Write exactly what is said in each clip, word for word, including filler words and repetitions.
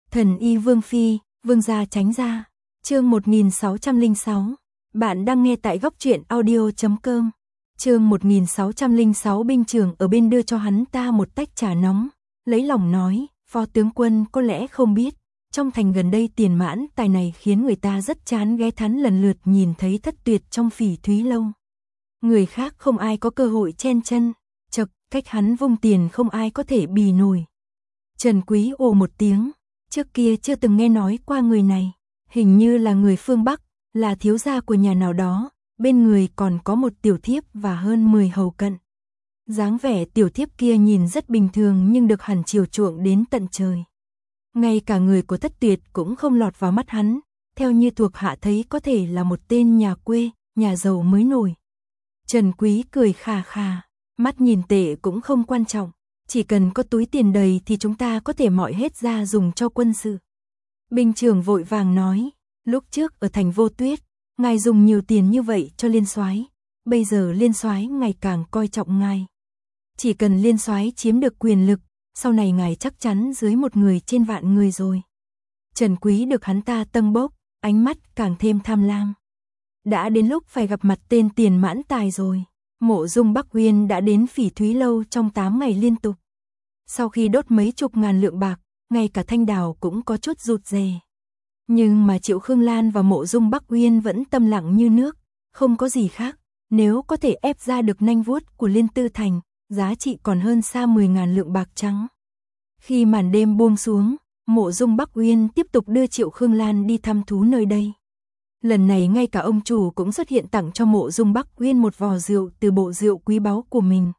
Thần y Vương Phi, Vương gia tránh ra. Chương một nghìn sáu trăm lẻ sáu. Bạn đang nghe tại góc truyện audio chấm com. Chương một nghìn sáu trăm lẻ sáu. Binh trưởng ở bên đưa cho hắn ta một tách trà nóng, lấy lòng nói, phó tướng quân có lẽ không biết, trong thành gần đây tiền mãn tài này khiến người ta rất chán ghé thắn lần lượt nhìn thấy thất tuyệt trong Phỉ Thúy lâu. Người khác không ai có cơ hội chen chân, chật, cách hắn vung tiền không ai có thể bì nổi. Trần Quý ồ một tiếng, trước kia chưa từng nghe nói qua người này, hình như là người phương Bắc, là thiếu gia của nhà nào đó, bên người còn có một tiểu thiếp và hơn mười hầu cận. Dáng vẻ tiểu thiếp kia nhìn rất bình thường nhưng được hẳn chiều chuộng đến tận trời. Ngay cả người của thất tuyệt cũng không lọt vào mắt hắn, theo như thuộc hạ thấy có thể là một tên nhà quê, nhà giàu mới nổi. Trần Quý cười khà khà, mắt nhìn tệ cũng không quan trọng, chỉ cần có túi tiền đầy thì chúng ta có thể mọi hết ra dùng cho quân sự. Binh trưởng vội vàng nói, lúc trước ở thành Vô Tuyết, ngài dùng nhiều tiền như vậy cho liên soái, bây giờ liên soái ngày càng coi trọng ngài. Chỉ cần liên soái chiếm được quyền lực, sau này ngài chắc chắn dưới một người trên vạn người rồi. Trần Quý được hắn ta tâng bốc, ánh mắt càng thêm tham lam. Đã đến lúc phải gặp mặt tên tiền mãn tài rồi. Mộ Dung Bắc Uyên đã đến Phỉ Thúy lâu trong tám ngày liên tục. Sau khi đốt mấy chục ngàn lượng bạc, ngay cả Thanh Đào cũng có chút rụt rè. Nhưng mà Triệu Khương Lan và Mộ Dung Bắc Uyên vẫn tâm lặng như nước, không có gì khác. Nếu có thể ép ra được nanh vuốt của Liên Tư Thành, giá trị còn hơn xa mười ngàn lượng bạc trắng. Khi màn đêm buông xuống, Mộ Dung Bắc Uyên tiếp tục đưa Triệu Khương Lan đi thăm thú nơi đây. Lần này ngay cả ông chủ cũng xuất hiện tặng cho Mộ Dung Bắc Uyên một vò rượu từ bộ rượu quý báu của mình.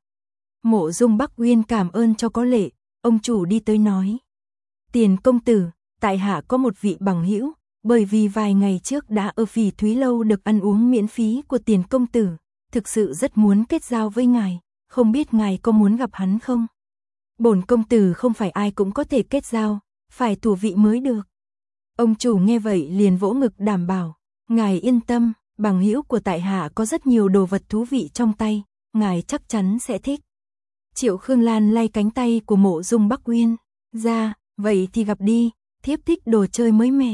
Mộ Dung Bắc Uyên cảm ơn cho có lệ, ông chủ đi tới nói. Tiền công tử, tại hạ có một vị bằng hữu, bởi vì vài ngày trước đã ở Phỉ Thúy lâu được ăn uống miễn phí của tiền công tử, thực sự rất muốn kết giao với ngài, không biết ngài có muốn gặp hắn không? Bổn công tử không phải ai cũng có thể kết giao, phải thủ vị mới được. Ông chủ nghe vậy liền vỗ ngực đảm bảo, ngài yên tâm, bằng hữu của tại hạ có rất nhiều đồ vật thú vị trong tay, ngài chắc chắn sẽ thích. Triệu Khương Lan lay cánh tay của Mộ Dung Bắc Uyên, ra, vậy thì gặp đi, thiếp thích đồ chơi mới mẻ.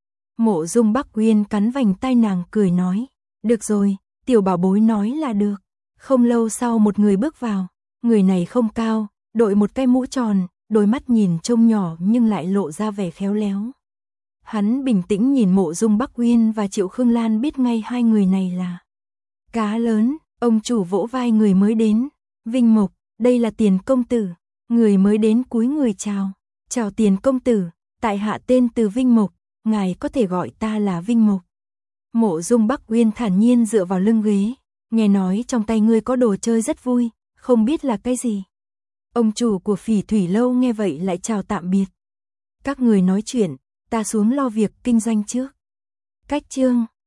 Mộ Dung Bắc Uyên cắn vành tai nàng cười nói, được rồi, tiểu bảo bối nói là được. Không lâu sau một người bước vào, người này không cao, đội một cái mũ tròn, đôi mắt nhìn trông nhỏ nhưng lại lộ ra vẻ khéo léo. Hắn bình tĩnh nhìn Mộ Dung Bắc Uyên và Triệu Khương Lan biết ngay hai người này là cá lớn. Ông chủ vỗ vai người mới đến, Vinh Mộc, đây là tiền công tử. Người mới đến cúi người chào, chào tiền công tử, tại hạ tên từ Vinh Mộc, ngài có thể gọi ta là Vinh Mộc. Mộ Dung Bắc Uyên thản nhiên dựa vào lưng ghế, nghe nói trong tay ngươi có đồ chơi rất vui, không biết là cái gì. Ông chủ của Phỉ Thủy lâu nghe vậy lại chào tạm biệt. Các người nói chuyện, ta xuống lo việc kinh doanh trước. Cách chương